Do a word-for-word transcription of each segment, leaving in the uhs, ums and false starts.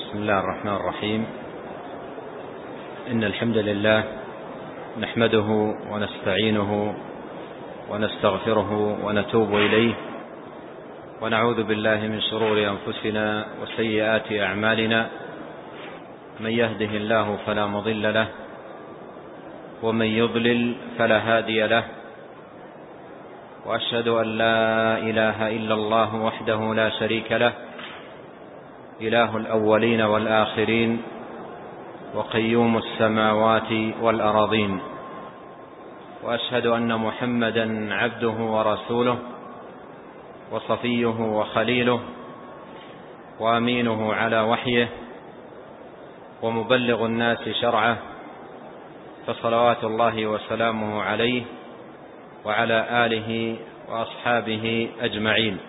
بسم الله الرحمن الرحيم. إن الحمد لله نحمده ونستعينه ونستغفره ونتوب إليه، ونعوذ بالله من شرور أنفسنا وسيئات أعمالنا. من يهده الله فلا مضل له، ومن يضلل فلا هادي له، وأشهد أن لا إله إلا الله وحده لا شريك له، إله الأولين والآخرين، وقيوم السماوات والأراضين. وأشهد أن محمدا عبده ورسوله، وصفيه وخليله، وأمينه على وحيه، ومبلغ الناس شرعه، فصلوات الله وسلامه عليه وعلى آله وأصحابه أجمعين.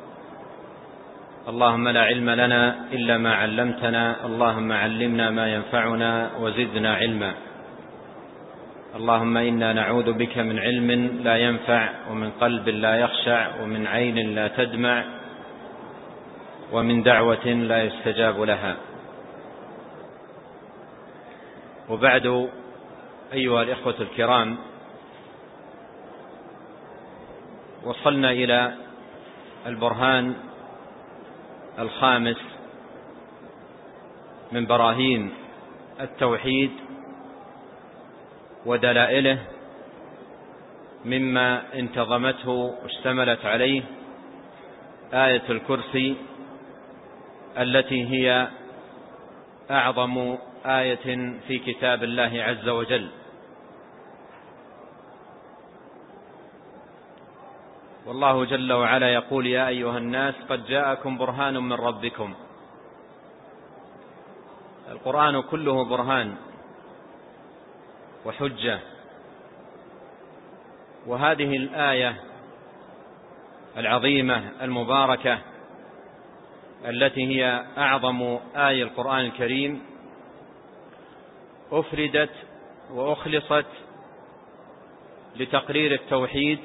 اللهم لا علم لنا إلا ما علمتنا، اللهم علمنا ما ينفعنا وزدنا علما. اللهم إنا نعوذ بك من علم لا ينفع، ومن قلب لا يخشع، ومن عين لا تدمع، ومن دعوة لا يستجاب لها. وبعد، أيها الإخوة الكرام، وصلنا إلى البرهان الخامس من براهين التوحيد ودلائله، مما انتظمته واشتملت عليه آية الكرسي، التي هي أعظم آية في كتاب الله عز وجل. والله جل وعلا يقول: يا أيها الناس قد جاءكم برهان من ربكم. القرآن كله برهان وحجة، وهذه الآية العظيمة المباركة التي هي أعظم آية القرآن الكريم أفردت وأخلصت لتقرير التوحيد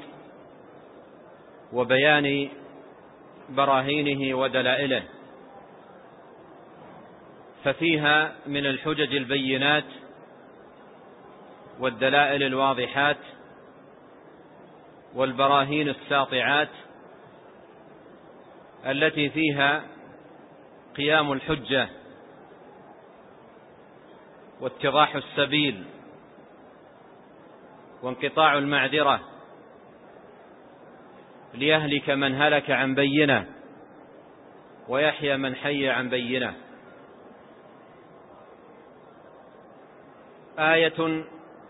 وبيان براهينه ودلائله، ففيها من الحجج البينات والدلائل الواضحات والبراهين الساطعات، التي فيها قيام الحجة واتضاح السبيل وانقطاع المعذرة، ليهلك من هلك عن بينة ويحيى من حي عن بينة. آية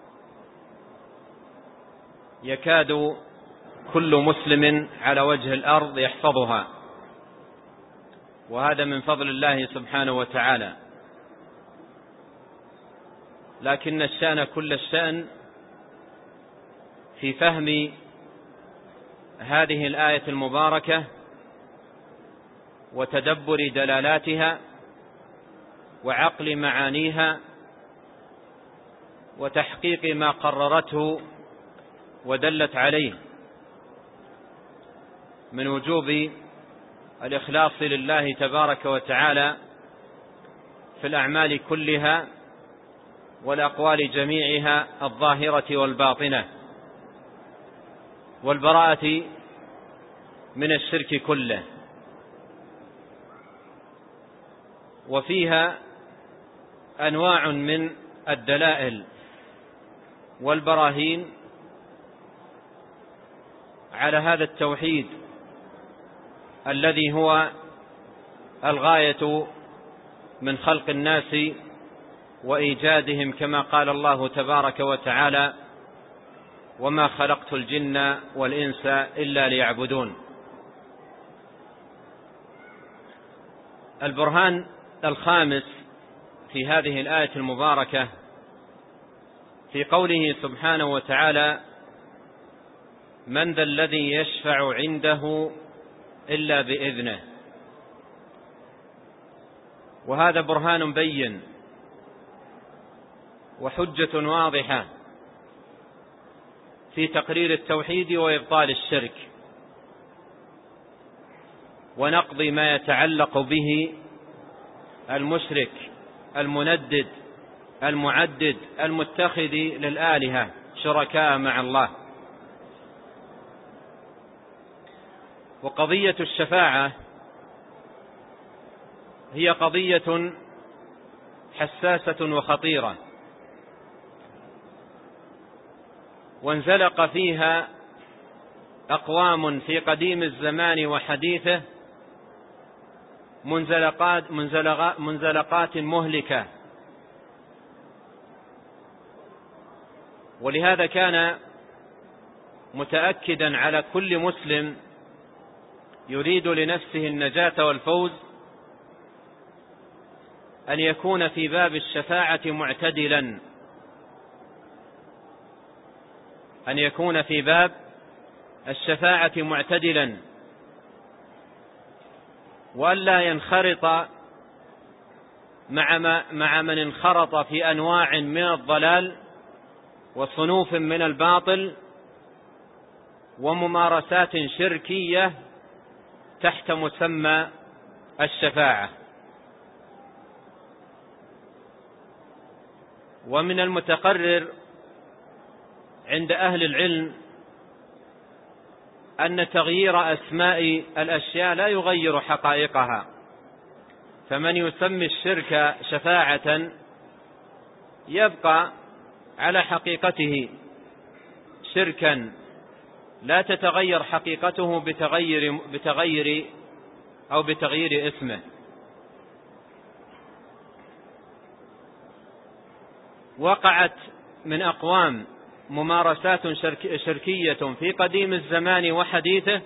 يكاد كل مسلم على وجه الأرض يحفظها، وهذا من فضل الله سبحانه وتعالى. لكن الشأن كل الشأن في فهم هذه الآية المباركة وتدبر دلالاتها وعقل معانيها وتحقيق ما قررته ودلت عليه من وجوب الإخلاص لله تبارك وتعالى في الأعمال كلها والأقوال جميعها الظاهرة والباطنة، والبراءة من الشرك كله. وفيها أنواع من الدلائل والبراهين على هذا التوحيد الذي هو الغاية من خلق الناس وإيجادهم، كما قال الله تبارك وتعالى: وما خلقت الجن والإنس إلا ليعبدون. البرهان الخامس في هذه الآية المباركة في قوله سبحانه وتعالى: من ذا الذي يشفع عنده إلا بإذنه. وهذا برهان بين وحجة واضحة في تقرير التوحيد وإبطال الشرك، ونقض ما يتعلق به المشرك المندد المعدد المتخذ للآلهة شركاء مع الله. وقضية الشفاعة هي قضية حساسة وخطيرة، وانزلق فيها أقوام في قديم الزمان وحديثه منزلقات, منزلقات مهلكة. ولهذا كان متأكدا على كل مسلم يريد لنفسه النجاة والفوز أن يكون في باب الشفاعة معتدلا، أن يكون في باب الشفاعة معتدلا، وألا ينخرط مع, مع من انخرط في أنواع من الضلال وصنوف من الباطل وممارسات شركية تحت مسمى الشفاعة. ومن المتقرر عند أهل العلم أن تغيير أسماء الأشياء لا يغير حقائقها، فمن يسمي الشرك شفاعة يبقى على حقيقته شركا لا تتغير حقيقته بتغير, بتغير أو بتغيير اسمه. وقعت من أقوام ممارسات شركية في قديم الزمان وحديثه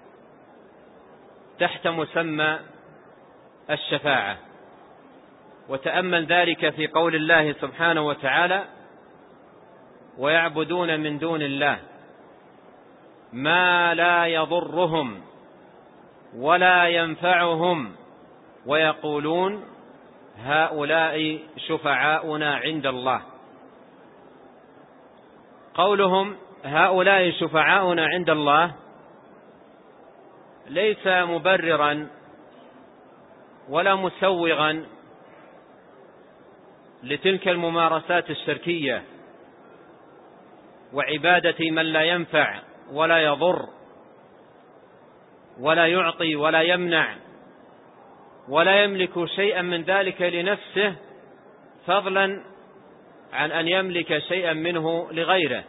تحت مسمى الشفاعة. وتأمل ذلك في قول الله سبحانه وتعالى: ويعبدون من دون الله ما لا يضرهم ولا ينفعهم ويقولون هؤلاء شفعاؤنا عند الله. قولهم هؤلاء شفعاؤنا عند الله ليس مبررا ولا مسوغا لتلك الممارسات الشركية وعبادة من لا ينفع ولا يضر ولا يعطي ولا يمنع ولا يملك شيئا من ذلك لنفسه، فضلا عن أن يملك شيئا منه لغيره.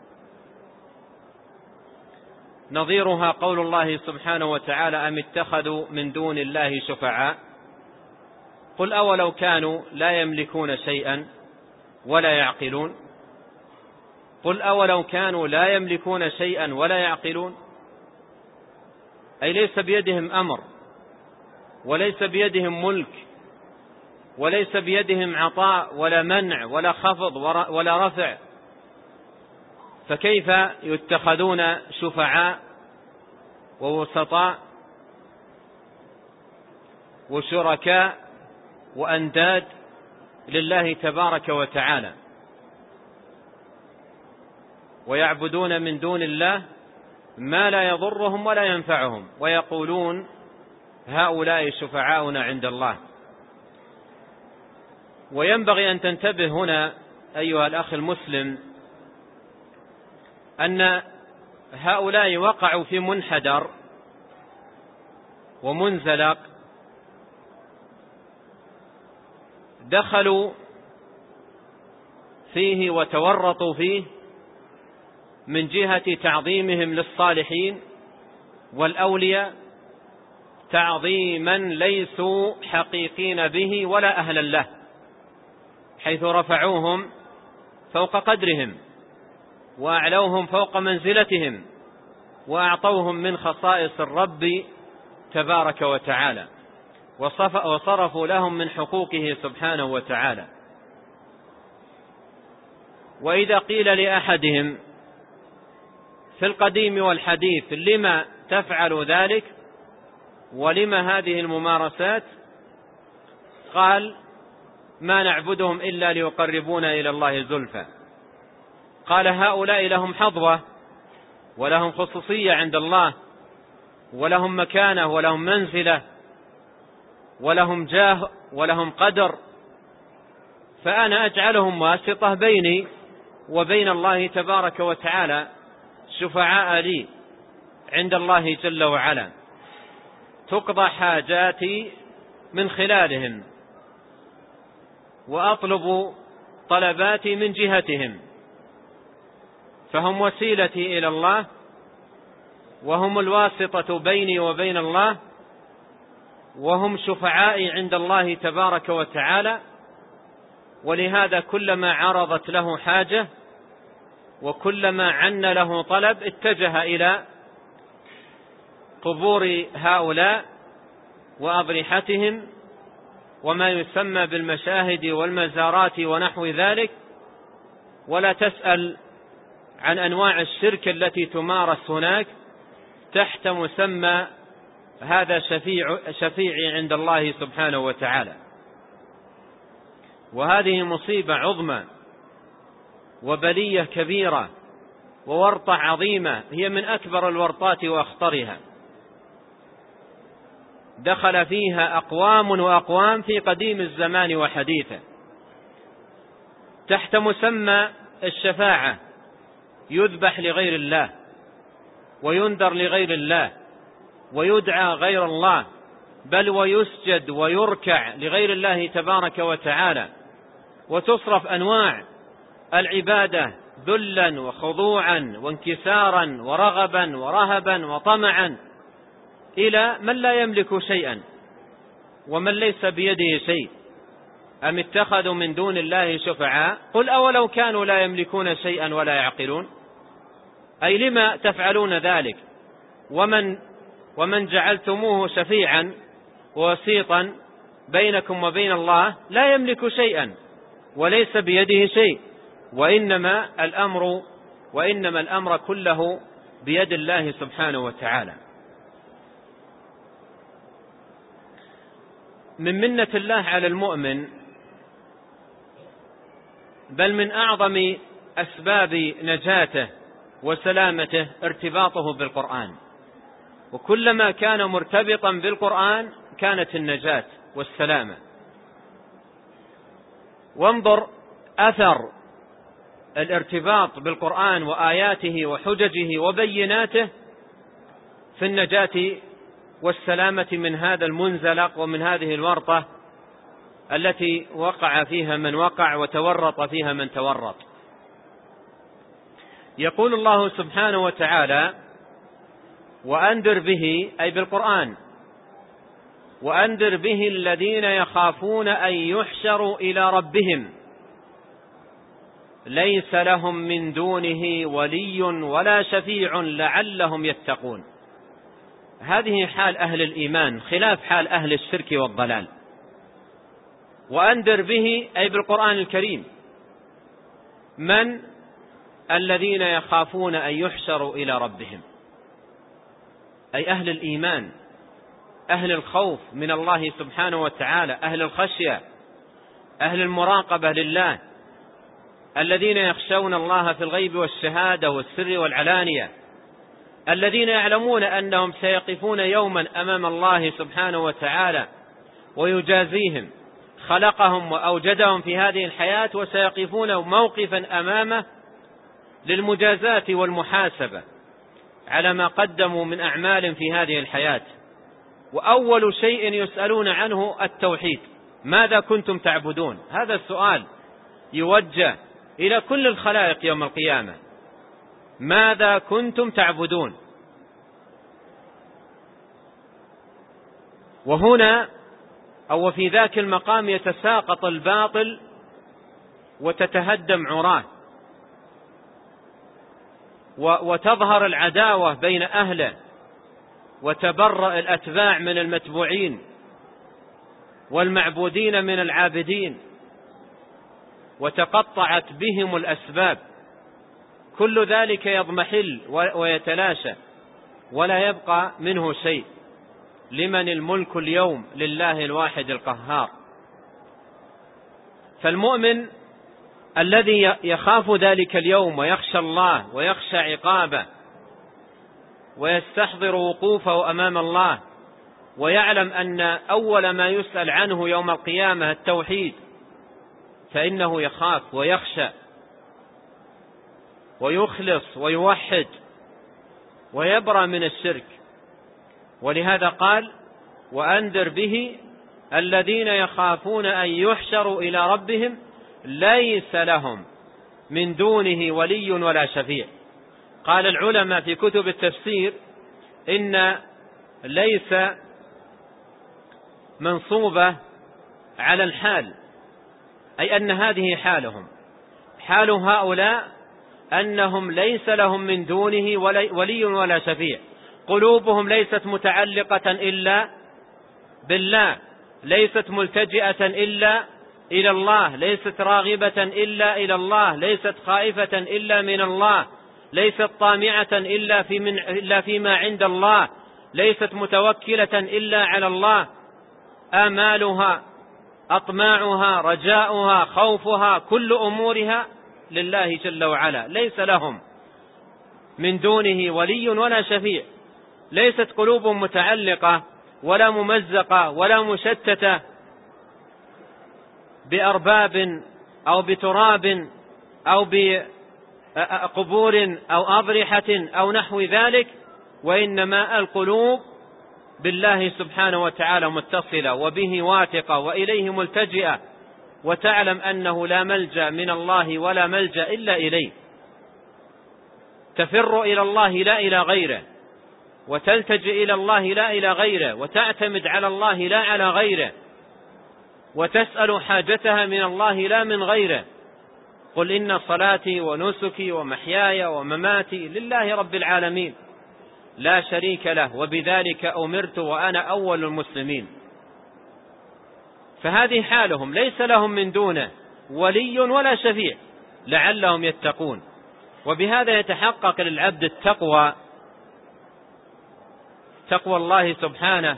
نظيرها قول الله سبحانه وتعالى: أم اتخذوا من دون الله شفعاء قل أولو كانوا لا يملكون شيئا ولا يعقلون قل أولو كانوا لا يملكون شيئا ولا يعقلون، أي ليس بيدهم أمر وليس بيدهم ملك وليس بيدهم عطاء ولا منع ولا خفض ولا رفع، فكيف يتخذون شفعاء ووسطاء وشركاء وأنداد لله تبارك وتعالى؟ ويعبدون من دون الله ما لا يضرهم ولا ينفعهم ويقولون هؤلاء شفعاؤنا عند الله. وينبغي أن تنتبه هنا أيها الأخ المسلم أن هؤلاء وقعوا في منحدر ومنزلق دخلوا فيه وتورطوا فيه من جهة تعظيمهم للصالحين والأولياء تعظيما ليسوا حقيقين به ولا أهلا له، حيث رفعوهم فوق قدرهم وأعلوهم فوق منزلتهم وأعطوهم من خصائص الرب تبارك وتعالى وصرفوا لهم من حقوقه سبحانه وتعالى. وإذا قيل لأحدهم في القديم والحديث لما تفعل ذلك ولما هذه الممارسات، قال ما نعبدهم إلا ليقربونا إلى الله زلفى. قال هؤلاء لهم حظوة ولهم خصوصية عند الله ولهم مكانة ولهم منزلة ولهم جاه ولهم قدر، فأنا أجعلهم واسطة بيني وبين الله تبارك وتعالى، شفعاء لي عند الله جل وعلا، تقضى حاجاتي من خلالهم، وأطلب طلباتي من جهتهم، فهم وسيلتي إلى الله، وهم الواسطة بيني وبين الله، وهم شفعائي عند الله تبارك وتعالى. ولهذا كلما عرضت له حاجة وكلما عن له طلب اتجه إلى قبور هؤلاء وأضرحتهم وما يسمى بالمشاهد والمزارات ونحو ذلك، ولا تسأل عن أنواع الشرك التي تمارس هناك تحت مسمى هذا شفيع شفيعي عند الله سبحانه وتعالى. وهذه مصيبة عظمى وبلية كبيرة وورطة عظيمة، هي من أكبر الورطات وأخطرها، دخل فيها أقوام وأقوام في قديم الزمان وحديثه تحت مسمى الشفاعة، يذبح لغير الله وينذر لغير الله ويدعى غير الله، بل ويسجد ويركع لغير الله تبارك وتعالى، وتصرف أنواع العبادة ذلا وخضوعا وانكسارا ورغبا ورهبا وطمعا إلى من لا يملك شيئا ومن ليس بيده شيء. أم اتخذوا من دون الله شفعاء قل أولو كانوا لا يملكون شيئا ولا يعقلون. أي لما تفعلون ذلك؟ ومن ومن جعلتموه شفيعا ووسيطا بينكم وبين الله لا يملك شيئا وليس بيده شيء، وإنما الأمر وإنما الأمر كله بيد الله سبحانه وتعالى. من منة الله على المؤمن، بل من أعظم أسباب نجاته وسلامته ارتباطه بالقرآن، وكلما كان مرتبطا بالقرآن كانت النجاة والسلامة. وانظر أثر الارتباط بالقرآن وآياته وحججه وبيناته في النجاة والسلامة من هذا المنزلق ومن هذه الورطة التي وقع فيها من وقع وتورط فيها من تورط. يقول الله سبحانه وتعالى: وأنذر به، أي بالقرآن، وأنذر به الذين يخافون أن يحشروا إلى ربهم ليس لهم من دونه ولي ولا شفيع لعلهم يتقون. هذه حال أهل الإيمان خلاف حال أهل الشرك والضلال. وأنذر به أي بالقرآن الكريم من الذين يخافون أن يحشروا إلى ربهم، أي أهل الإيمان، أهل الخوف من الله سبحانه وتعالى، أهل الخشية، أهل المراقبة لله، الذين يخشون الله في الغيب والشهادة والسر والعلانية، الذين يعلمون أنهم سيقفون يوما أمام الله سبحانه وتعالى ويجازيهم، خلقهم وأوجدهم في هذه الحياة وسيقفون موقفا أمامه للمجازاة والمحاسبة على ما قدموا من أعمال في هذه الحياة. وأول شيء يسألون عنه التوحيد: ماذا كنتم تعبدون؟ هذا السؤال يوجه إلى كل الخلائق يوم القيامة: ماذا كنتم تعبدون؟ وهنا أو في ذاك المقام يتساقط الباطل وتتهدم عراه، وتظهر العداوة بين أهله، وتبرأ الأتباع من المتبوعين والمعبودين من العابدين، وتقطعت بهم الأسباب. كل ذلك يضمحل ويتلاشى ولا يبقى منه شيء. لمن الملك اليوم؟ لله الواحد القهار. فالمؤمن الذي يخاف ذلك اليوم ويخشى الله ويخشى عقابه ويستحضر وقوفه أمام الله ويعلم أن أول ما يسأل عنه يوم القيامة التوحيد، فإنه يخاف ويخشى ويخلص ويوحد ويبرأ من الشرك. ولهذا قال: وأنذر به الذين يخافون أن يحشروا إلى ربهم ليس لهم من دونه ولي ولا شفيع. قال العلماء في كتب التفسير إن ليس منصوبة على الحال، أي أن هذه حالهم، حال هؤلاء أنهم ليس لهم من دونه ولي ولا شفيع، قلوبهم ليست متعلقة إلا بالله، ليست ملتجئة إلا إلى الله، ليست راغبة إلا إلى الله، ليست خائفة إلا من الله، ليست طامعة إلا في من إلا فيما عند الله، ليست متوكلة إلا على الله. آمالها، أطماعها، رجاؤها، خوفها، كل أمورها لله جل وعلا، ليس لهم من دونه ولي ولا شفيع. ليست قلوبهم متعلقة ولا ممزقة ولا مشتتة بأرباب أو بتراب أو بقبور أو أضرحة أو نحو ذلك، وإنما القلوب بالله سبحانه وتعالى متصلة وبه واثقة وإليه ملتجئة، وتعلم أنه لا ملجأ من الله ولا ملجأ إلا إليه، تفر إلى الله لا إلى غيره، وتلتجئ إلى الله لا إلى غيره، وتعتمد على الله لا على غيره، وتسأل حاجتها من الله لا من غيره. قل إن صلاتي ونسكي ومحياي ومماتي لله رب العالمين لا شريك له وبذلك أمرت وأنا أول المسلمين. فهذه حالهم، ليس لهم من دونه ولي ولا شفيع لعلهم يتقون. وبهذا يتحقق للعبد التقوى، تقوى الله سبحانه،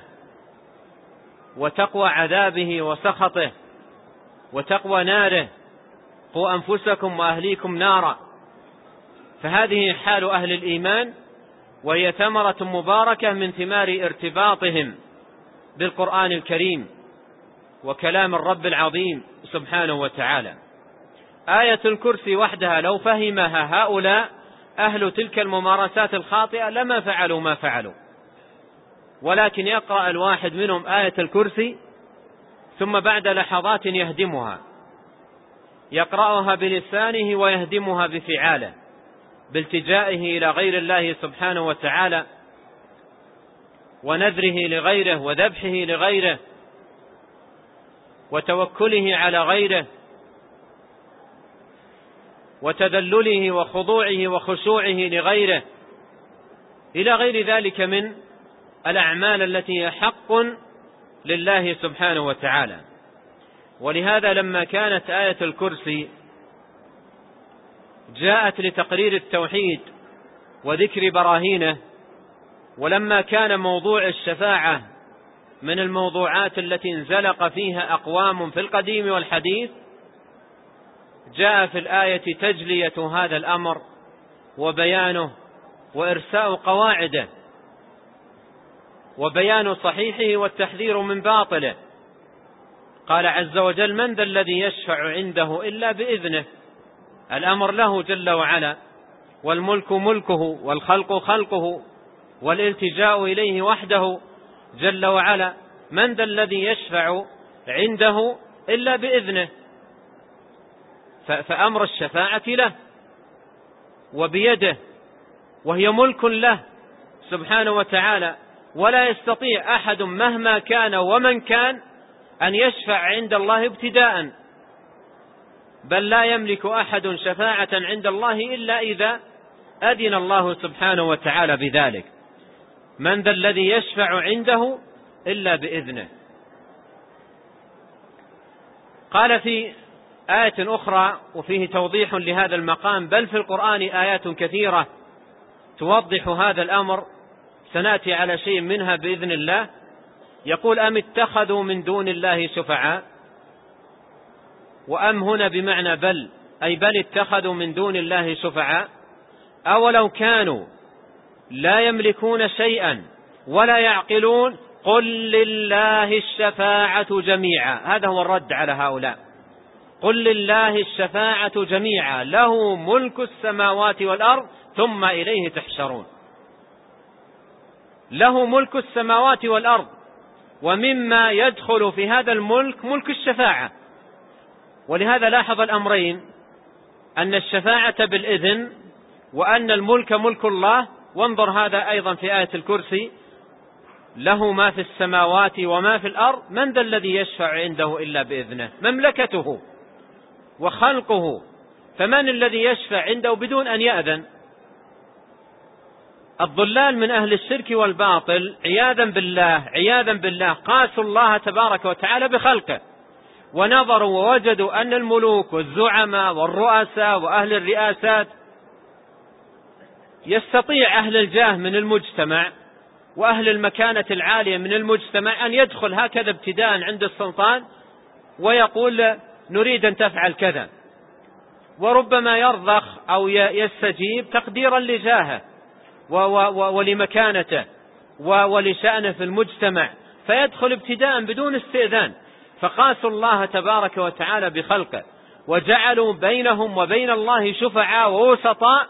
وتقوى عذابه وسخطه، وتقوى ناره: قوا أنفسكم وأهليكم نارا. فهذه حال أهل الإيمان، وهي ثمرة مباركة من ثمار ارتباطهم بالقرآن الكريم وكلام الرب العظيم سبحانه وتعالى. آية الكرسي وحدها لو فهمها هؤلاء أهل تلك الممارسات الخاطئة لما فعلوا ما فعلوا، ولكن يقرأ الواحد منهم آية الكرسي ثم بعد لحظات يهدمها، يقرأها بلسانه ويهدمها بفعاله، بالتجائه إلى غير الله سبحانه وتعالى، ونذره لغيره، وذبحه لغيره، وتوكله على غيره، وتذلله وخضوعه وخشوعه لغيره، إلى غير ذلك من الأعمال التي هي حق لله سبحانه وتعالى. ولهذا لما كانت آية الكرسي جاءت لتقرير التوحيد وذكر براهينه، ولما كان موضوع الشفاعة من الموضوعات التي انزلق فيها أقوام في القديم والحديث، جاء في الآية تجلية هذا الأمر وبيانه وإرساء قواعده وبيان صحيحه والتحذير من باطله. قال عز وجل: من ذا الذي يشفع عنده إلا بإذنه. الأمر له جل وعلا، والملك ملكه، والخلق خلقه، والالتجاء إليه وحده جل وعلا. من ذا الذي يشفع عنده إلا بإذنه، فأمر الشفاعة له وبيده، وهي ملك له سبحانه وتعالى، ولا يستطيع أحد مهما كان ومن كان أن يشفع عند الله ابتداء، بل لا يملك أحد شفاعة عند الله إلا إذا أذن الله سبحانه وتعالى بذلك. من ذا الذي يشفع عنده إلا بإذنه. قال في آية أخرى وفيه توضيح لهذا المقام، بل في القرآن آيات كثيرة توضح هذا الأمر، سنأتي على شيء منها بإذن الله. يقول: أم اتخذوا من دون الله شفعاء، وأم هنا بمعنى بل، أي بل اتخذوا من دون الله شفعاء، أولو كانوا لا يملكون شيئا ولا يعقلون قل لله الشفاعة جميعا. هذا هو الرد على هؤلاء. قل لله الشفاعة جميعا له ملك السماوات والأرض ثم إليه تحشرون. له ملك السماوات والأرض، ومما يدخل في هذا الملك ملك الشفاعة. ولهذا لاحظ الأمرين، أن الشفاعة بالإذن وأن الملك ملك الله. وانظر هذا أيضا في آية الكرسي: له ما في السماوات وما في الأرض من ذا الذي يشفع عنده إلا بإذنه. مملكته وخلقه، فمن الذي يشفع عنده بدون أن يأذن؟ الضلال من أهل الشرك والباطل عياذا بالله عياذا بالله قاسوا الله تبارك وتعالى بخلقه، ونظروا ووجدوا أن الملوك والزعماء والرؤساء وأهل الرئاسات يستطيع أهل الجاه من المجتمع وأهل المكانة العالية من المجتمع أن يدخل هكذا ابتداء عند السلطان ويقول نريد أن تفعل كذا، وربما يرضخ أو يستجيب تقديرا لجاهه ولمكانته ولشأنه في المجتمع، فيدخل ابتداء بدون استئذان. فقاسوا الله تبارك وتعالى بخلقه، وجعلوا بينهم وبين الله شفعاء ووسطاء،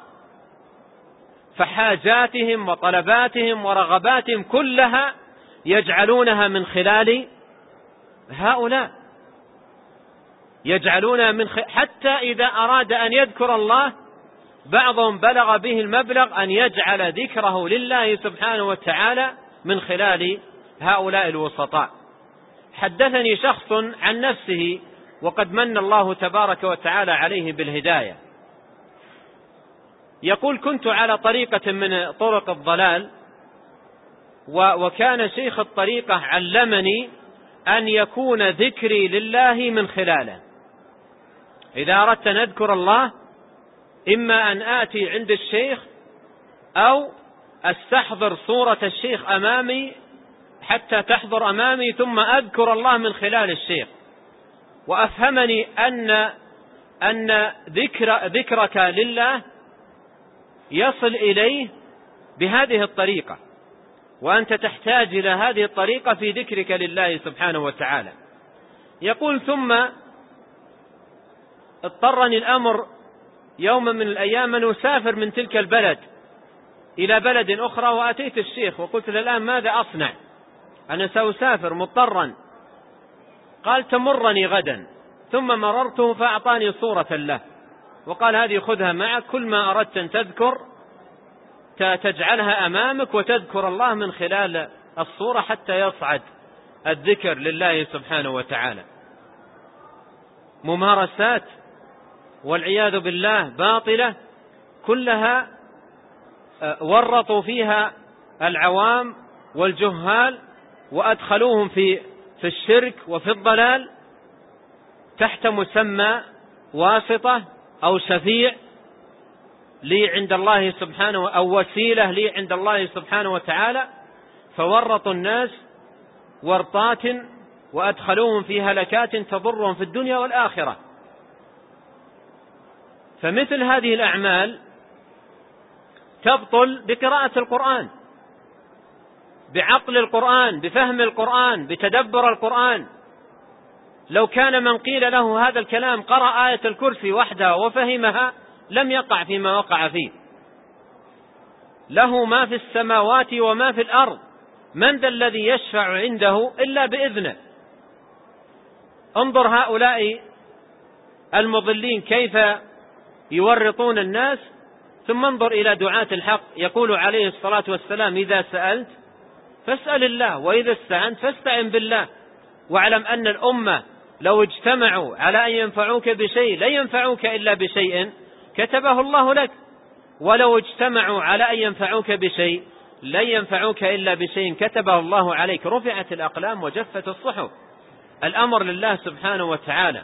فحاجاتهم وطلباتهم ورغباتهم كلها يجعلونها من خلال هؤلاء، يجعلونها من خ... حتى إذا أراد أن يذكر الله بعضهم بلغ به المبلغ أن يجعل ذكره لله سبحانه وتعالى من خلال هؤلاء الوسطاء. حدثني شخص عن نفسه وقد من الله تبارك وتعالى عليه بالهداية، يقول: كنت على طريقة من طرق الضلال، وكان شيخ الطريقة علمني أن يكون ذكري لله من خلاله. إذا أردت أن أذكر الله إما أن آتي عند الشيخ أو أستحضر صورة الشيخ أمامي حتى تحضر أمامي ثم أذكر الله من خلال الشيخ. وأفهمني أن أن ذكر ذكرك لله يصل إليه بهذه الطريقة، وأنت تحتاج إلى هذه الطريقة في ذكرك لله سبحانه وتعالى. يقول: ثم اضطرني الأمر يوما من الأيام أن أسافر من تلك البلد إلى بلد أخرى، وأتيت الشيخ وقلت له: الآن ماذا أصنع؟ أنا سأسافر مضطرا. قال: تمرني غدا. ثم مررته فأعطاني صورة له وقال: هذه خذها معك، كل ما أردت أن تذكر تجعلها أمامك وتذكر الله من خلال الصورة حتى يصعد الذكر لله سبحانه وتعالى. ممارسات والعياذ بالله باطلة كلها ورطوا فيها العوام والجهال وأدخلوهم في في الشرك وفي الضلال تحت مسمى واسطة أو شفيع لي عند الله سبحانه أو وسيلة لي عند الله سبحانه وتعالى، فورطوا الناس ورطات وأدخلوهم في هلكات تضرهم في الدنيا والآخرة. فمثل هذه الأعمال تبطل بقراءة القرآن، بعقل القرآن، بفهم القرآن، بتدبر القرآن. لو كان من قيل له هذا الكلام قرأ آية الكرسي وحدها وفهمها لم يقع فيما وقع فيه. له ما في السماوات وما في الأرض من ذا الذي يشفع عنده إلا بإذنه. انظر هؤلاء المضلين كيف يورطون الناس، ثم انظر إلى دعاة الحق. يقول عليه الصلاة والسلام: إذا سألت فاسأل الله، وإذا استعنت فاستعن بالله، واعلم أن الأمة لو اجتمعوا على أن ينفعوك بشيء لن ينفعوك إلا بشيء كتبه الله لك، ولو اجتمعوا على أن ينفعوك بشيء لن ينفعوك إلا بشيء كتبه الله عليك. رفعت الأقلام وجفت الصحف. الأمر لله سبحانه وتعالى.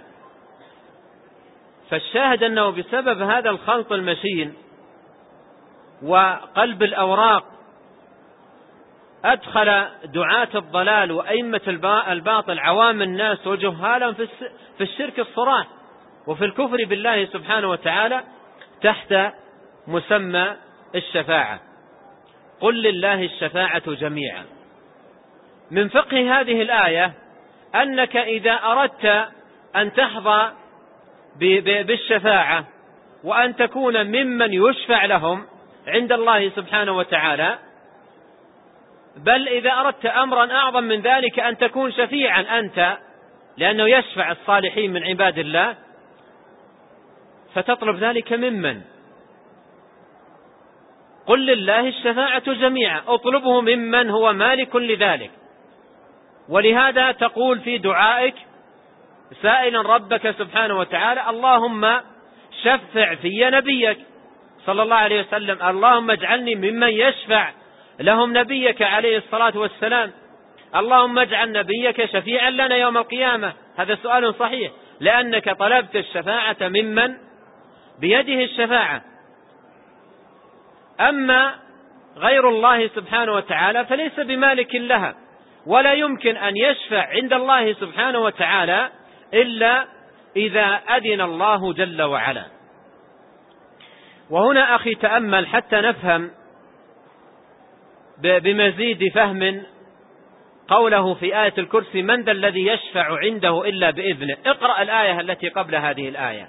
فالشاهد أنه بسبب هذا الخلط المشين وقلب الأوراق أدخل دعاة الضلال وأئمة الباطل عوام الناس وجهالا في الشرك الصراح وفي الكفر بالله سبحانه وتعالى تحت مسمى الشفاعة. قل لله الشفاعة جميعا. من فقه هذه الآية أنك إذا أردت أن تحظى بالشفاعة وأن تكون ممن يشفع لهم عند الله سبحانه وتعالى، بل إذا أردت أمرا أعظم من ذلك أن تكون شفيعا أنت، لأنه يشفع الصالحين من عباد الله، فتطلب ذلك ممن؟ قل لله الشفاعة جميعا، اطلبه ممن هو مالك لذلك. ولهذا تقول في دعائك سائلا ربك سبحانه وتعالى: اللهم شفع في نبيك صلى الله عليه وسلم، اللهم اجعلني ممن يشفع لهم نبيك عليه الصلاة والسلام، اللهم اجعل نبيك شفيعا لنا يوم القيامة. هذا سؤال صحيح، لأنك طلبت الشفاعة ممن بيده الشفاعة. أما غير الله سبحانه وتعالى فليس بمالك لها، ولا يمكن أن يشفع عند الله سبحانه وتعالى إلا إذا أذن الله جل وعلا. وهنا أخي تأمل حتى نفهم بمزيد فهم قوله في آية الكرسي: من ذا الذي يشفع عنده إلا بإذنه. اقرأ الآية التي قبل هذه الآية،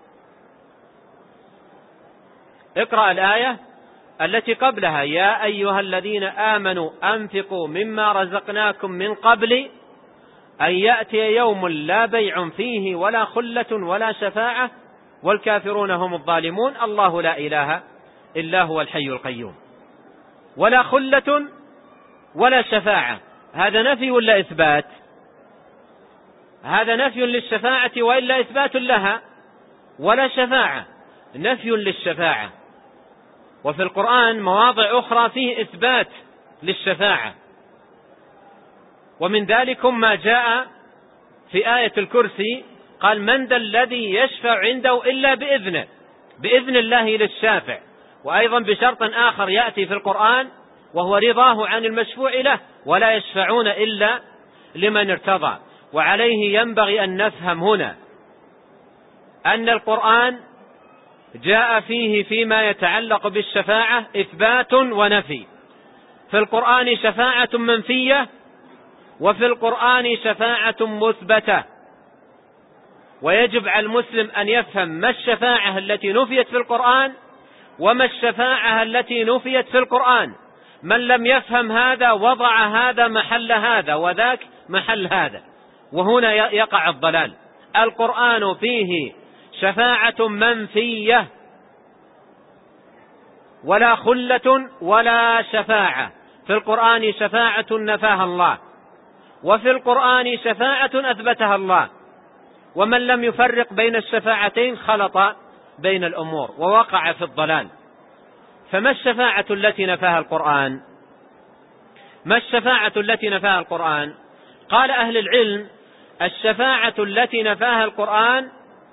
اقرأ الآية التي قبلها: يا أيها الذين آمنوا أنفقوا مما رزقناكم من قبل أن يأتي يوم لا بيع فيه ولا خلة ولا شفاعة والكافرون هم الظالمون. الله لا إله إلا هو الحي القيوم. ولا خلة ولا شفاعة، هذا نفي ولا إثبات؟ هذا نفي للشفاعة وإلا إثبات لها. ولا شفاعة نفي للشفاعة، وفي القرآن مواضع أخرى فيه إثبات للشفاعة، ومن ذلك ما جاء في آية الكرسي، قال: من ذا الذي يشفع عنده إلا بإذنه، بإذن الله للشافع. وأيضا بشرط آخر يأتي في القرآن وهو رضاه عن المشفوع له: ولا يشفعون إلا لمن ارتضى. وعليه ينبغي أن نفهم هنا أن القرآن جاء فيه فيما يتعلق بالشفاعة إثبات ونفي. في القرآن شفاعة منفية، وفي القرآن شفاعة مثبتة. ويجب على المسلم أن يفهم ما الشفاعة التي نفيت في القرآن وما الشفاعة التي نفيت في القرآن. من لم يفهم هذا وضع هذا محل هذا وذاك محل هذا، وهنا يقع الضلال. القرآن فيه شفاعة منفية، ولا خلة ولا شفاعة. في القرآن شفاعة نفاها الله، وفي القرآن شفاعة أثبتها الله. ومن لم يفرق بين الشفاعتين خلط بين الأمور ووقع في الضلال. فما الشفاعة التي نفاها القرآن؟ ما الشفاعة التي نفاها القرآن؟ قال أهل العلم: الشفاعة التي نفاها القرآن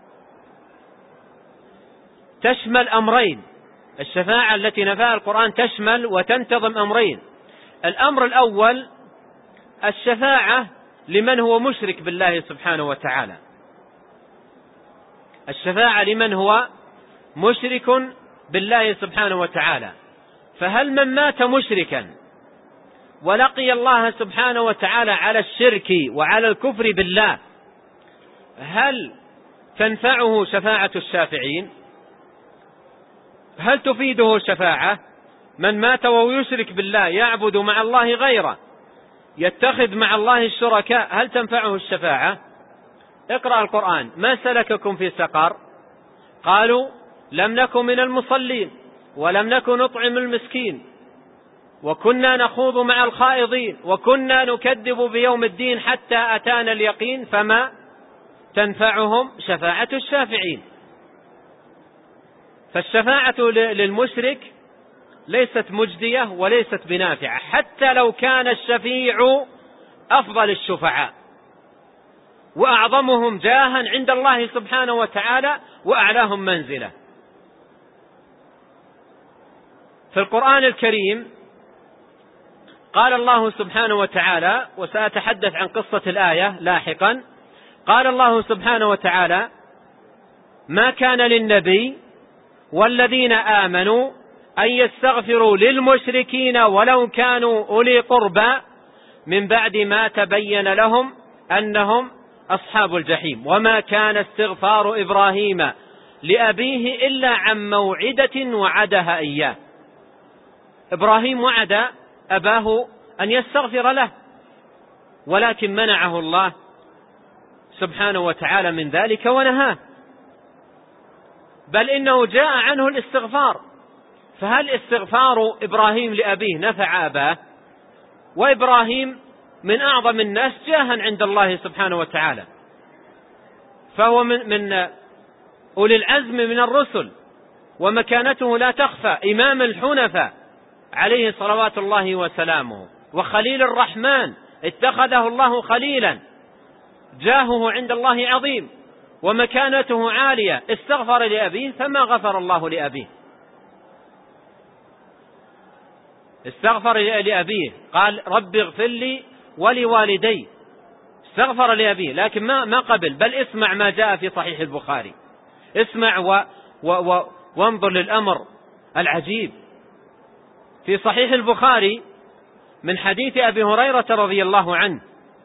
تشمل أمرين. الشفاعة التي نفاها القرآن تشمل وتنتظم أمرين. الأمر الأول الشفاعة لمن هو مشرك بالله سبحانه وتعالى، الشفاعة لمن هو مشرك بالله سبحانه وتعالى. فهل من مات مشركا ولقي الله سبحانه وتعالى على الشرك وعلى الكفر بالله، هل تنفعه شفاعة الشافعين؟ هل تفيده شفاعة؟ من مات وهو يشرك بالله، يعبد مع الله غيره، يتخذ مع الله الشركاء، هل تنفعه الشفاعة؟ اقرأ القرآن: ما سلككم في سقر؟ قالوا لم نكن من المصلين ولم نكن نطعم المسكين وكنا نخوض مع الخائضين وكنا نكذب بيوم الدين حتى أتانا اليقين فما تنفعهم شفاعة الشافعين. فالشفاعة للمشرك ليست مجدية وليست بنافعة، حتى لو كان الشفيع أفضل الشفعاء وأعظمهم جاها عند الله سبحانه وتعالى وأعلاهم منزلة. في القرآن الكريم قال الله سبحانه وتعالى، وسأتحدث عن قصة الآية لاحقا، قال الله سبحانه وتعالى: ما كان للنبي والذين آمنوا أن يستغفروا للمشركين ولو كانوا أولي قربى من بعد ما تبين لهم أنهم أصحاب الجحيم. وما كان استغفار إبراهيم لأبيه إلا عن موعدة وعدها إياه. إبراهيم وعد أباه أن يستغفر له، ولكن منعه الله سبحانه وتعالى من ذلك ونهاه، بل إنه جاء عنه الاستغفار. فهل استغفار إبراهيم لأبيه نفع أباه؟ وإبراهيم من أعظم الناس جاها عند الله سبحانه وتعالى، فهو من, من أولي العزم من الرسل، ومكانته لا تخفى، إمام الحنفاء عليه صلوات الله وسلامه، وخليل الرحمن اتخذه الله خليلا، جاهه عند الله عظيم ومكانته عالية. استغفر لأبيه فما غفر الله لأبيه، استغفر لأبيه، قال رب اغفر لي ولوالدي، استغفر لأبيه، لكن ما ما قبل. بل اسمع ما جاء في صحيح البخاري، اسمع و و و وانظر للأمر العجيب في صحيح البخاري من حديث أبي هريرة رضي الله عنه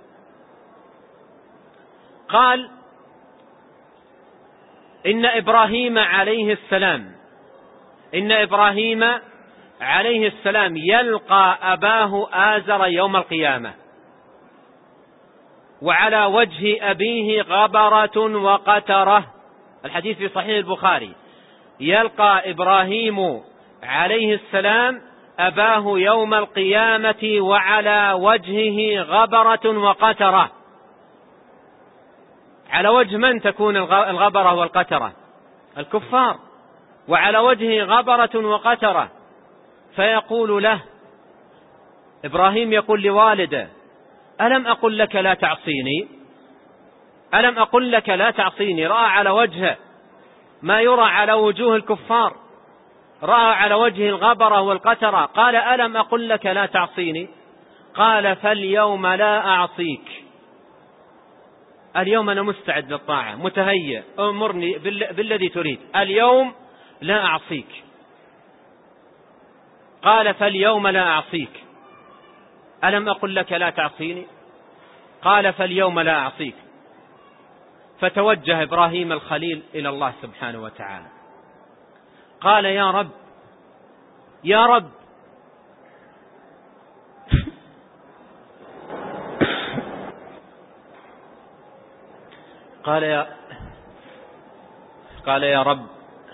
قال إن إبراهيم عليه السلام إن إبراهيم عليه السلام يلقى أباه آزر يوم القيامة، وعلى وجه أبيه غبرة وقترة. الحديث في صحيح البخاري، يلقى إبراهيم عليه السلام أباه يوم القيامة وعلى وجهه غبرة وقترة. على وجه من تكون الغبرة والقترة؟ الكفار. وعلى وجهه غبرة وقترة، فيقول له إبراهيم يقول لوالده ألم أقل لك لا تعصيني؟ ألم أقل لك لا تعصيني؟ رأى على وجهه ما يرى على وجوه الكفار، رأى على وجه الغبرة والقترة، قال ألم أقل لك لا تعصيني؟ قال فاليوم لا أعصيك، اليوم أنا مستعد للطاعة، متهيئ، أمرني بالذي تريد، اليوم لا أعصيك. قال فاليوم لا أعصيك، ألم أقل لك لا تعصيني؟ قال فاليوم لا أعصيك. فتوجه إبراهيم الخليل إلى الله سبحانه وتعالى، قال يا رب يا رب قال يا قال يا رب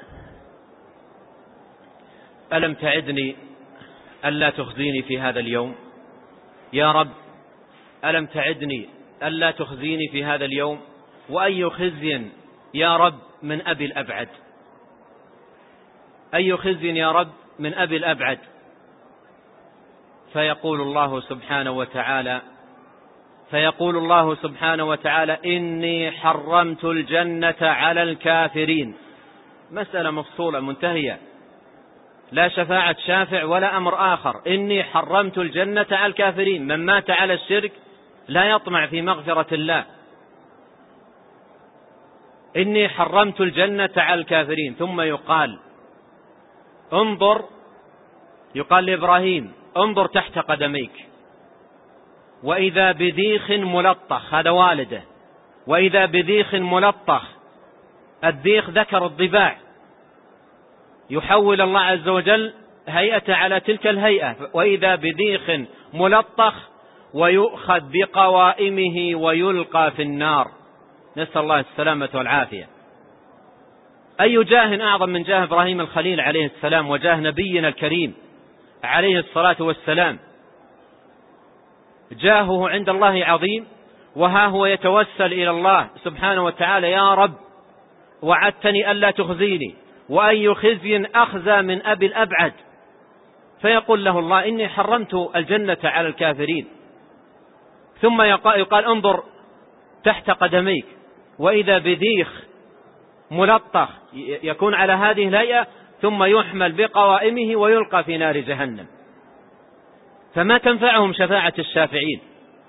ألم تعدني ألا تخزيني في هذا اليوم؟ يا رب ألم تعدني ألا تخزيني في هذا اليوم؟ وأي خزي يا رب من أبي الأبعد، أي خزي يا رب من أبي الأبعد. فيقول الله سبحانه وتعالى فيقول الله سبحانه وتعالى إني حرمت الجنة على الكافرين. مسألة مفصولة منتهية، لا شفاعة شافع ولا أمر آخر. إني حرمت الجنة على الكافرين، من مات على الشرك لا يطمع في مغفرة الله. إني حرمت الجنة على الكافرين. ثم يقال انظر، يقال لإبراهيم انظر تحت قدميك، وإذا بذيخ ملطخ، هذا والده، وإذا بذيخ ملطخ، الذيخ ذكر الضباع، يحول الله عز وجل هيئة على تلك الهيئة، وإذا بذيخ ملطخ ويؤخذ بقوائمه ويلقى في النار، نسأل الله السلامة والعافية. أي جاه أعظم من جاه إبراهيم الخليل عليه السلام وجاه نبينا الكريم عليه الصلاة والسلام؟ جاهه عند الله عظيم، وها هو يتوسل إلى الله سبحانه وتعالى يا رب وعدتني ألا تخزيني، وأي خزي أخزى من أبي الأبعد. فيقول له الله إني حرمت الجنة على الكافرين. ثم يقال انظر تحت قدميك، وإذا بذيخ ملطخ يكون على هذه الهيئة، ثم يحمل بقوائمه ويلقى في نار جهنم. فما تنفعهم شفاعة الشافعين.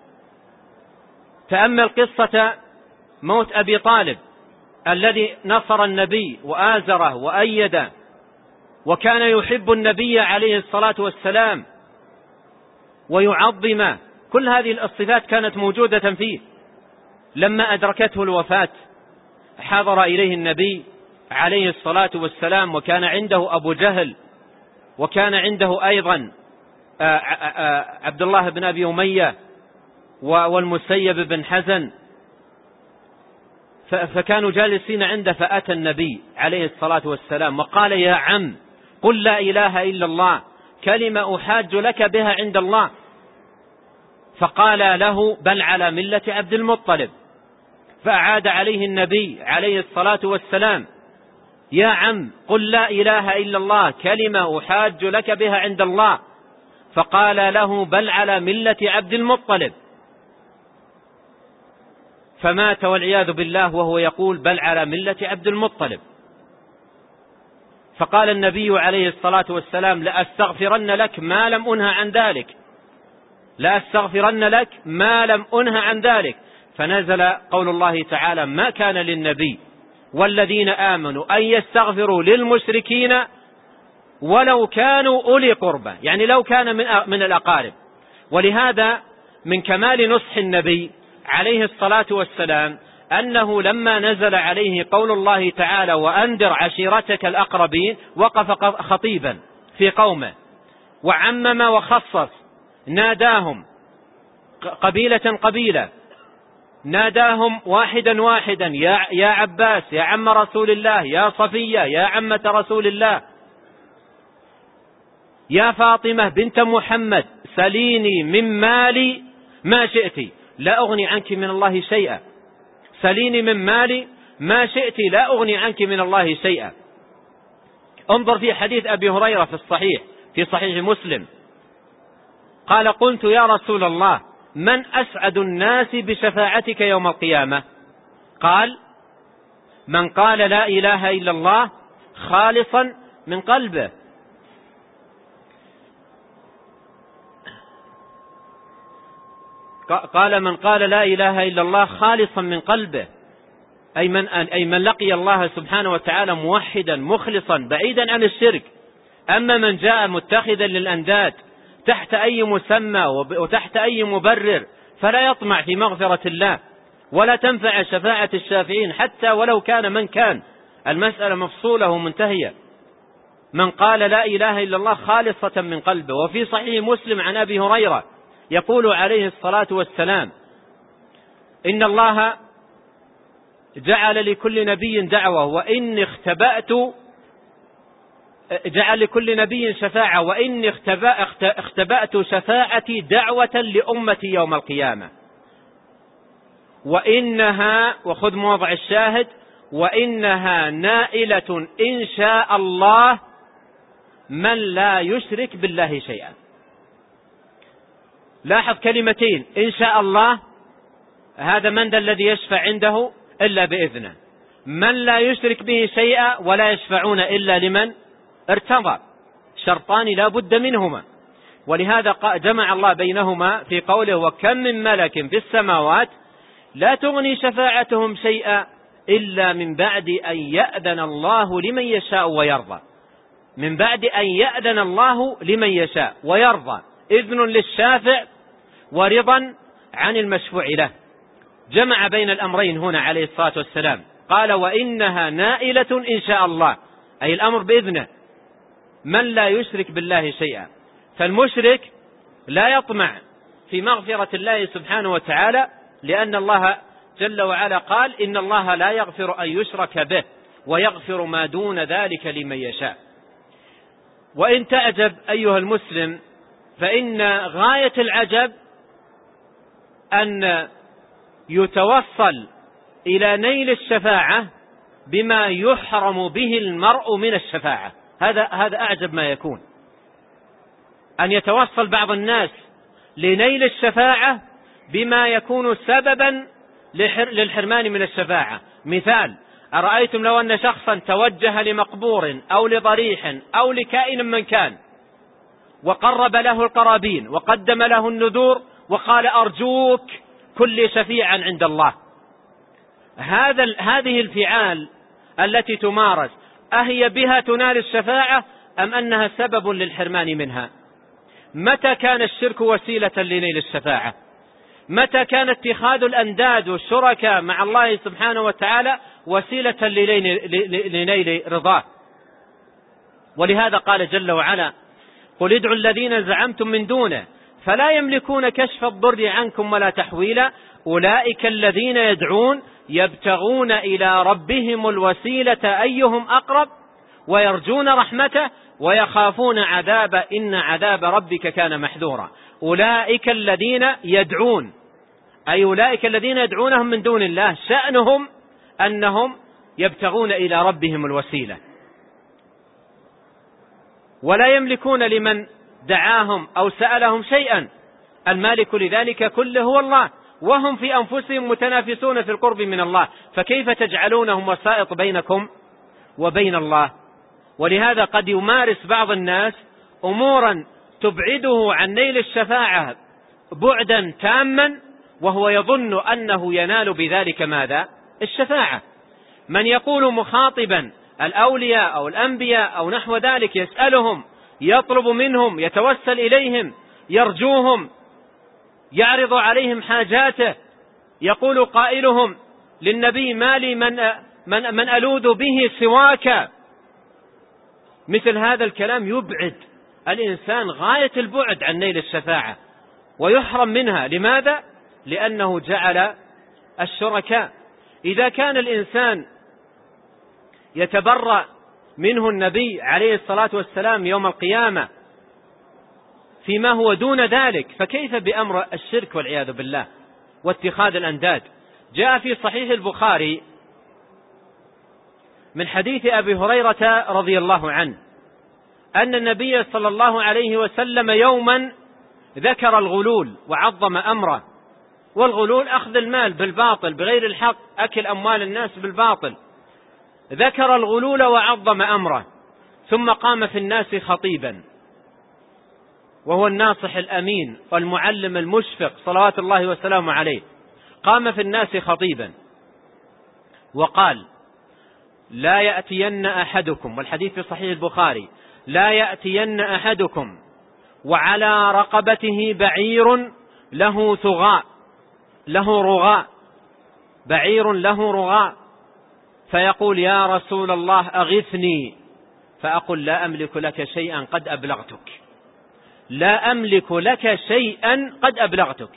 تأمل قصة موت أبي طالب الذي نصر النبي وآزره وأيده، وكان يحب النبي عليه الصلاة والسلام ويعظمه كل هذه الصفات كانت موجودة فيه. لما أدركته الوفاة حضر إليه النبي عليه الصلاة والسلام، وكان عنده أبو جهل، وكان عنده أيضا عبد الله بن أبي أمية والمسيب بن حزن، فكانوا جالسين عنده. فأتى النبي عليه الصلاة والسلام وقال: يا عم، قل لا إله إلا الله، كلمة أحاج لك بها عند الله. فقال له: بل على ملة عبد المطلب. فأعاد عليه النبي عليه الصلاة والسلام: يا عم، قل لا إله إلا الله، كلمة أحاج لك بها عند الله. فقال له: بل على ملة عبد المطلب. فمات والعياذ بالله وهو يقول: بل على ملة عبد المطلب. فقال النبي عليه الصلاة والسلام: لأستغفرن لك ما لم أنه عن ذلك، لأستغفرن لك ما لم أنه عن ذلك. فنزل قول الله تعالى: ما كان للنبي والذين آمنوا أن يستغفروا للمشركين ولو كانوا أولي قربى، يعني لو كان من الأقارب. ولهذا من كمال نصح النبي عليه الصلاة والسلام أنه لما نزل عليه قول الله تعالى: وأنذر عشيرتك الأقربين، وقف خطيبا في قومه وعمم وخصص، ناداهم قبيلة قبيلة، ناداهم واحدا واحدا: يا يا عباس، يا عم رسول الله، يا صفية، يا عمة رسول الله، يا فاطمة بنت محمد، سليني من مالي ما شئت لا أغني عنك من الله شيئا، سليني من مالي ما شئت لا أغني عنك من الله شيئا. انظر في حديث أبي هريرة في الصحيح في صحيح مسلم، قال: قلت يا رسول الله، من أسعد الناس بشفاعتك يوم القيامة؟ قال: من قال لا إله إلا الله خالصا من قلبه. قال: من قال لا إله إلا الله خالصا من قلبه، أي من, أي من لقي الله سبحانه وتعالى موحدا مخلصا بعيدا عن الشرك. أما من جاء متخذا للأنداد تحت أي مسمى وتحت أي مبرر فلا يطمع في مغفرة الله، ولا تنفع شفاعة الشافعين حتى ولو كان من كان، المسألة مفصولة ومنتهية. من قال لا إله إلا الله خالصة من قلبه. وفي صحيح مسلم عن أبي هريرة يقول عليه الصلاة والسلام: إن الله جعل لكل نبي دعوة وإني اختبأت جعل لكل نبي شفاعة وإني اختبأت شفاعتي دعوة لأمتي يوم القيامة، وإنها، وخذ موضع الشاهد، وإنها نائلة إن شاء الله من لا يشرك بالله شيئا. لاحظ كلمتين: إن شاء الله، هذا من ذا الذي يشفع عنده إلا بإذنه، من لا يشرك به شيئا، ولا يشفعون إلا لمن ارتضى، شرطان لا بد منهما. ولهذا جمع الله بينهما في قوله: وكم من ملك في السماوات لا تغني شفاعتهم شيئا إلا من بعد أن يأذن الله لمن يشاء ويرضى. من بعد أن يأذن الله لمن يشاء ويرضى، إذن للشافع ورضا عن المشفوع له. جمع بين الأمرين هنا عليه الصلاة والسلام، قال: وإنها نائلة إن شاء الله، أي الأمر بإذنه، من لا يشرك بالله شيئا. فالمشرك لا يطمع في مغفرة الله سبحانه وتعالى، لأن الله جل وعلا قال: إن الله لا يغفر أن يشرك به ويغفر ما دون ذلك لمن يشاء. وإن تعجب أيها المسلم، فإن غاية العجب أن يتوصل إلى نيل الشفاعة بما يحرم به المرء من الشفاعة. هذا هذا أعجب ما يكون، أن يتوصل بعض الناس لنيل الشفاعة بما يكون سببا للحرمان من الشفاعة. مثال: أرأيتم لو أن شخصا توجه لمقبور أو لضريح أو لكائن من كان وقرب له القرابين وقدم له النذور وقال: أرجوك كل شفيعا عند الله. هذا هذه الفعال التي تمارس، أهي بها تنال الشفاعة أم أنها سبب للحرمان منها؟ متى كان الشرك وسيلة لنيل الشفاعة؟ متى كان اتخاذ الأنداد والشركاء مع الله سبحانه وتعالى وسيلة لنيل رضاه؟ ولهذا قال جل وعلا: قل ادعوا الذين زعمتم من دونه فلا يملكون كشف الضر عنكم ولا تحويلا أولئك الذين يدعون يبتغون إلى ربهم الوسيلة أيهم أقرب ويرجون رحمته ويخافون عذاب إن عذاب ربك كان محذورا. أولئك الذين يدعون، أي أولئك الذين يدعونهم من دون الله شأنهم أنهم يبتغون إلى ربهم الوسيلة، ولا يملكون لمن دعاهم أو سألهم شيئا، المالك لذلك كله هو الله، وهم في أنفسهم متنافسون في القرب من الله، فكيف تجعلونهم وسائط بينكم وبين الله؟ ولهذا قد يمارس بعض الناس أمورا تبعده عن نيل الشفاعة بعدا تاما وهو يظن أنه ينال بذلك ماذا؟ الشفاعة. من يقول مخاطبا الأولياء أو الأنبياء أو نحو ذلك يسألهم، يطلب منهم، يتوسل إليهم، يرجوهم، يعرض عليهم حاجاته، يقول قائلهم للنبي: ما لي من, من, من ألوذ به سواك. مثل هذا الكلام يبعد الإنسان غاية البعد عن نيل الشفاعة ويحرم منها. لماذا؟ لأنه جعل الشركاء. إذا كان الإنسان يتبرأ منه النبي عليه الصلاة والسلام يوم القيامة فيما هو دون ذلك، فكيف بأمر الشرك والعياذ بالله واتخاذ الأنداد؟ جاء في صحيح البخاري من حديث أبي هريرة رضي الله عنه أن النبي صلى الله عليه وسلم يوما ذكر الغلول وعظم أمره. والغلول أخذ المال بالباطل بغير الحق، أكل أموال الناس بالباطل. ذكر الغلول وعظم أمره، ثم قام في الناس خطيبا، وهو الناصح الأمين والمعلم المشفق صلوات الله وسلامه عليه. قام في الناس خطيبا وقال: لا يأتين أحدكم، والحديث في صحيح البخاري: لا يأتين أحدكم وعلى رقبته بعير له ثغاء له رغاء بعير له رغاء فيقول: يا رسول الله أغثني، فأقول: لا أملك لك شيئا قد أبلغتك لا أملك لك شيئا قد أبلغتك.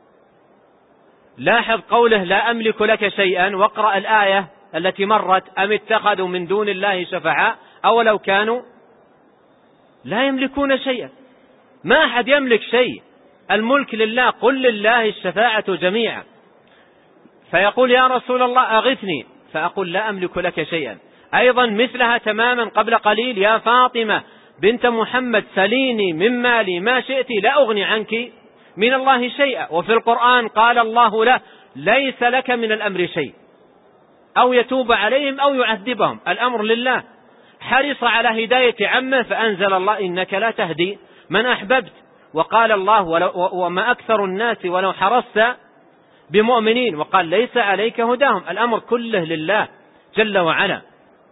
لاحظ قوله لا أملك لك شيئا، واقرأ الآية التي مرت: أم اتخذوا من دون الله شفعاء أولو كانوا لا يملكون شيئا. ما أحد يملك شيء، الملك لله، قل لله الشفاعة جميعا. فيقول: يا رسول الله أغثني، فأقول: لا أملك لك شيئا. أيضا مثلها تماما قبل قليل: يا فاطمة بنت محمد سليني من مالي ما شئت لا أغني عنك من الله شيئا. وفي القرآن قال الله له: ليس لك من الأمر شيء، أو يتوب عليهم أو يعذبهم، الأمر لله. حرص على هداية عمه فأنزل الله: إنك لا تهدي من أحببت. وقال الله: وما أكثر الناس ولو حرصت بمؤمنين. وقال: ليس عليك هداهم، الأمر كله لله جل وعلا.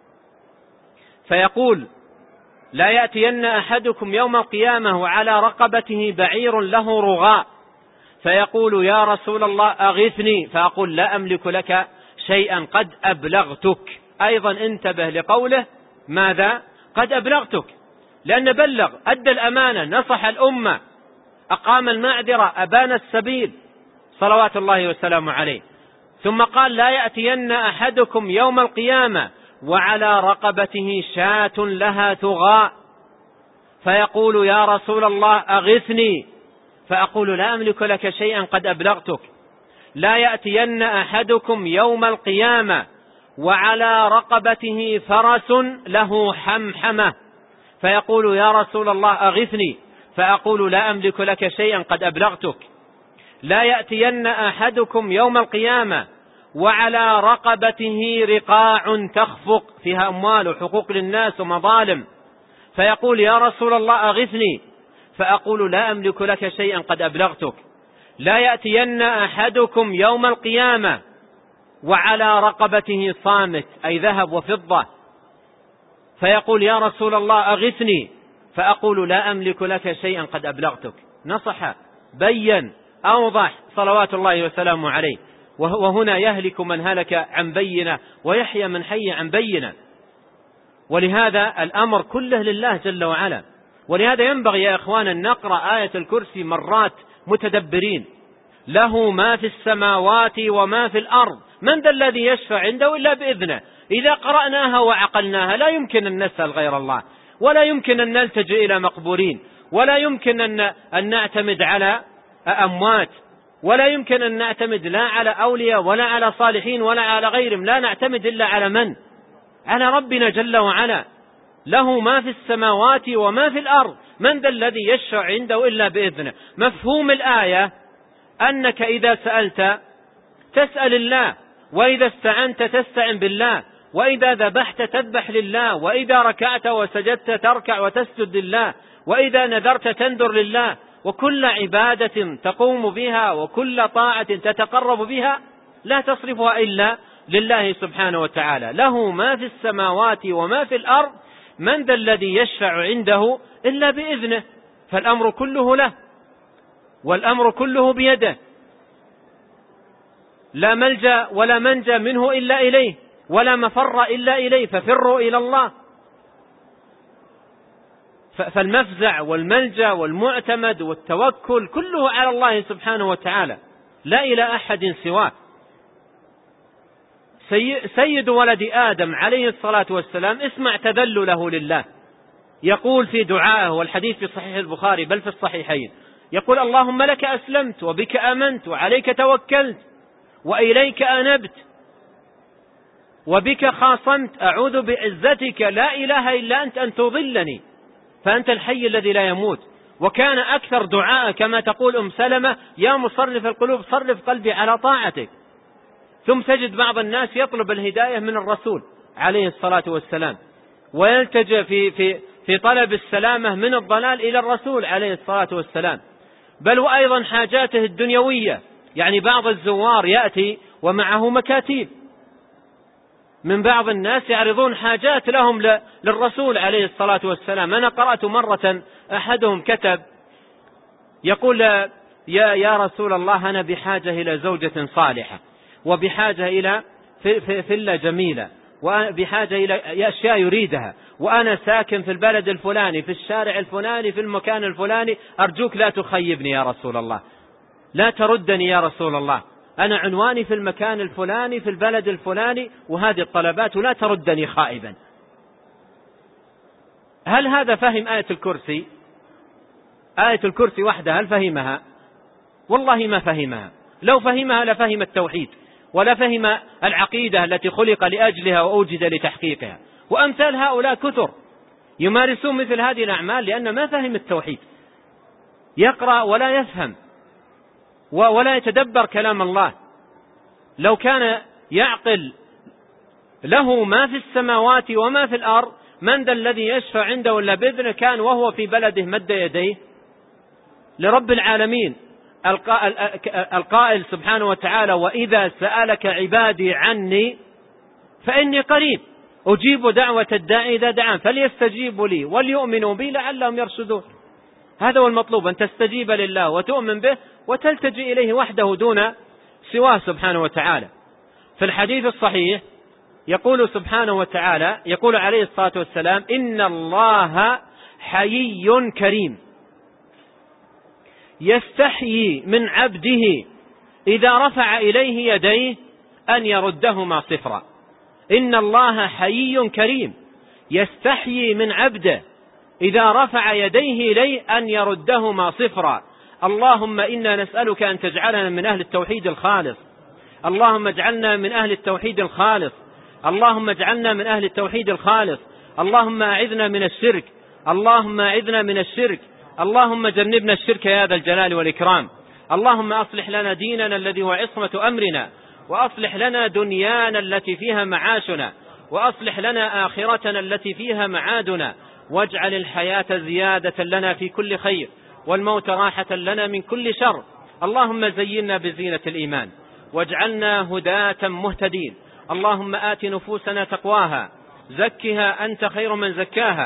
فيقول: لا يأتين أحدكم يوم القيامة وعلى رقبته بعير له رغاء فيقول: يا رسول الله أغثني، فأقول: لا أملك لك شيئا قد أبلغتك. أيضا انتبه لقوله ماذا؟ قد أبلغتك، لأن بلغ، أدى الأمانة، نصح الأمة، أقام المعذرة، أبان السبيل صلوات الله وسلامه عليه. ثم قال: لا يأتين أحدكم يوم القيامة وعلى رقبته شاة لها ثغاء فيقول: يا رسول الله أغثني، فأقول: لا أملك لك شيئا قد أبلغتك. لا يأتين أحدكم يوم القيامة وعلى رقبته فرس له حمحمة فيقول: يا رسول الله أغثني، فأقول: لا أملك لك شيئا قد أبلغتك. لا يأتين أحدكم يوم القيامة وعلى رقبته رقاع تخفق فيها أموال وحقوق للناس ومظالم فيقول: يا رسول الله أغثني، فأقول: لا أملك لك شيئا قد أبلغتك. لا يأتين أحدكم يوم القيامة وعلى رقبته صامت، أي ذهب وفضة، فيقول: يا رسول الله أغثني، فأقول لا أملك لك شيئا قد أبلغتك. نصح، بين، أوضح صلوات الله وسلامه عليه. وهنا يهلك من هلك عن بينة ويحيى من حي عن بينة. ولهذا الأمر كله لله جل وعلا. ولهذا ينبغي يا إخوان أن نقرأ آية الكرسي مرات متدبرين. له ما في السماوات وما في الأرض، من ذا الذي يشفع عنده إلا بإذنه. إذا قرأناها وعقلناها لا يمكن أن نسأل غير الله، ولا يمكن أن نلتجئ إلى مقبورين، ولا يمكن أن نعتمد على أموات، ولا يمكن أن نعتمد لا على أولياء ولا على صالحين ولا على غيرهم. لا نعتمد إلا على من؟ على ربنا جل وعلا. له ما في السماوات وما في الأرض، من ذا الذي يشفع عنده إلا بإذنه. مفهوم الآية أنك إذا سألت تسأل الله، وإذا استعنت تستعن بالله، وإذا ذبحت تذبح لله، وإذا ركعت وسجدت تركع وتسجد لله، وإذا نذرت تنذر لله. وكل عبادة تقوم بها وكل طاعة تتقرب بها لا تصرفها إلا لله سبحانه وتعالى. له ما في السماوات وما في الأرض، من ذا الذي يشفع عنده إلا بإذنه. فالأمر كله له، والأمر كله بيده. لا ملجأ ولا منجى منه إلا إليه، ولا مفر إلا إليه، ففروا إلى الله. فالمفزع والملجأ والمعتمد والتوكل كله على الله سبحانه وتعالى، لا إلى أحد سواه. سيد ولد آدم عليه الصلاة والسلام اسمع تذلله لله، يقول في دعائه، والحديث في صحيح البخاري بل في الصحيحين، يقول اللهم لك أسلمت وبك آمنت وعليك توكلت وإليك أنبت وبك خاصمت، أعوذ بعزتك لا إله إلا أنت أن تضلني فأنت الحي الذي لا يموت. وكان أكثر دعاء كما تقول أم سلمة يا مصرف القلوب صرف قلبي على طاعتك. ثم تجد بعض الناس يطلب الهداية من الرسول عليه الصلاة والسلام، ويلتجئ في, في, في طلب السلامة من الضلال إلى الرسول عليه الصلاة والسلام. بل وأيضا حاجاته الدنيوية، يعني بعض الزوار يأتي ومعه مكاتيب من بعض الناس يعرضون حاجات لهم للرسول عليه الصلاة والسلام. أنا قرأت مرة أحدهم كتب يقول يا, يا رسول الله أنا بحاجة إلى زوجة صالحة، وبحاجة إلى فلة جميلة، وبحاجة إلى أشياء يريدها، وأنا ساكن في البلد الفلاني في الشارع الفلاني في المكان الفلاني، أرجوك لا تخيبني يا رسول الله، لا تردني يا رسول الله، أنا عنواني في المكان الفلاني في البلد الفلاني وهذه الطلبات ولا تردني خائبا. هل هذا فهم آية الكرسي؟ آية الكرسي وحدها هل فهمها؟ والله ما فهمها. لو فهمها لفهم التوحيد، ولا فهم العقيدة التي خلق لأجلها وأوجد لتحقيقها. وأمثال هؤلاء كثر يمارسون مثل هذه الأعمال لأن ما فهم التوحيد، يقرأ ولا يفهم ولا يتدبر كلام الله. لو كان يعقل له ما في السماوات وما في الأرض، من ذا الذي يشفع عنده إلا بإذنه، كان وهو في بلده مد يديه لرب العالمين القائل سبحانه وتعالى وإذا سألك عبادي عني فإني قريب أجيب دعوة الداعي إذا دعان فليستجيبوا لي وليؤمنوا بي لعلهم يرشدون. هذا هو المطلوب، أن تستجيب لله وتؤمن به وتلتجئ إليه وحده دون سواه سبحانه وتعالى. في الحديث الصحيح يقول سبحانه وتعالى، يقول عليه الصلاة والسلام إن الله حيي كريم يستحيي من عبده إذا رفع إليه يديه أن يردهما صفرا. إن الله حيي كريم يستحيي من عبده إذا رفع يديه إليه أن يردهما صفرا. اللهم إنا نسألك أن تجعلنا من أهل التوحيد الخالص، اللهم اجعلنا من أهل التوحيد الخالص، اللهم اجعلنا من أهل التوحيد الخالص، اللهم أعذنا من الشرك، اللهم أعذنا من الشرك، اللهم جنبنا الشرك يا ذا الجلال والإكرام. اللهم أصلح لنا ديننا الذي هو عصمة أمرنا، وأصلح لنا دنيانا التي فيها معاشنا، وأصلح لنا آخرتنا التي فيها معادنا، واجعل الحياة زيادة لنا في كل خير والموت راحة لنا من كل شر. اللهم زينا بزينة الإيمان واجعلنا هداة مهتدين. اللهم آت نفوسنا تقواها زكها أنت خير من زكاها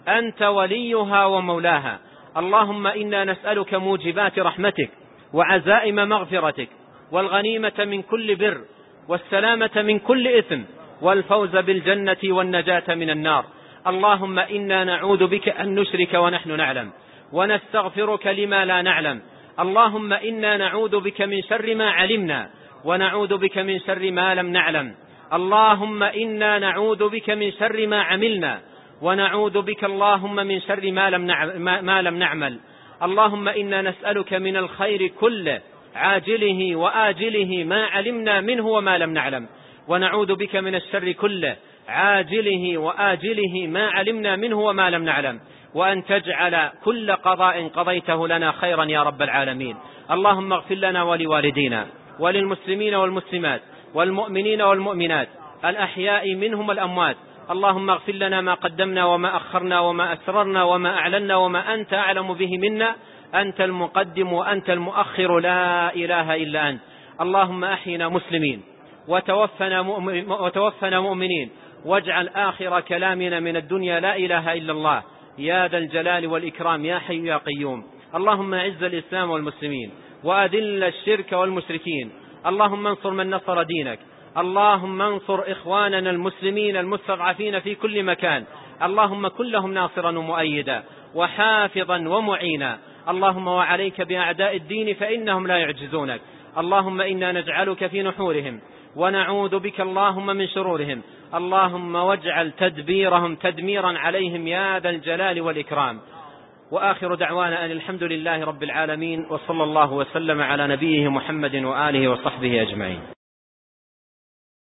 أنت وليها ومولاها. اللهم إنا نسألك موجبات رحمتك وعزائم مغفرتك والغنيمة من كل بر والسلامة من كل إثم والفوز بالجنة والنجاة من النار. اللهم إنا نعوذ بك أن نشرك ونحن نعلم ونستغفرك لما لا نعلم. اللهم إنا نعوذ بك من شر ما علمنا ونعوذ بك من شر ما لم نعلم. اللهم إنا نعوذ بك من شر ما عملنا ونعوذ بك اللهم من شر ما لم ما لم نعمل. اللهم إنا نسألك من الخير كله عاجله وآجله ما علمنا منه وما لم نعلم، ونعوذ بك من الشر كله عاجله وآجله ما علمنا منه وما لم نعلم، وأن تجعل كل قضاء قضيته لنا خيرا يا رب العالمين. اللهم اغفر لنا ولوالدينا وللمسلمين والمسلمات والمؤمنين والمؤمنات الأحياء منهم والأموات. اللهم اغفر لنا ما قدمنا وما أخرنا وما أسررنا وما أعلنا وما أنت أعلم به منا. أنت المقدم وأنت المؤخر، لا إله إلا أنت. اللهم أحينا مسلمين وتوفنا, مؤمن وتوفنا مؤمنين، واجعل آخر كلامنا من الدنيا لا إله إلا الله يا ذا الجلال والإكرام يا حي يا قيوم. اللهم أعز الإسلام والمسلمين وأذل الشرك والمشركين. اللهم انصر من نصر دينك. اللهم انصر إخواننا المسلمين المستضعفين في كل مكان. اللهم كن لهم ناصرا ومؤيدا وحافظا ومعينا. اللهم وعليك بأعداء الدين فإنهم لا يعجزونك. اللهم إنا نجعلك في نحورهم ونعوذ بك اللهم من شرورهم. اللهم واجعل تدبيرهم تدميرا عليهم يا ذا الجلال والإكرام. وآخر دعوانا أن الحمد لله رب العالمين، وصلى الله وسلم على نبيه محمد وآله وصحبه أجمعين.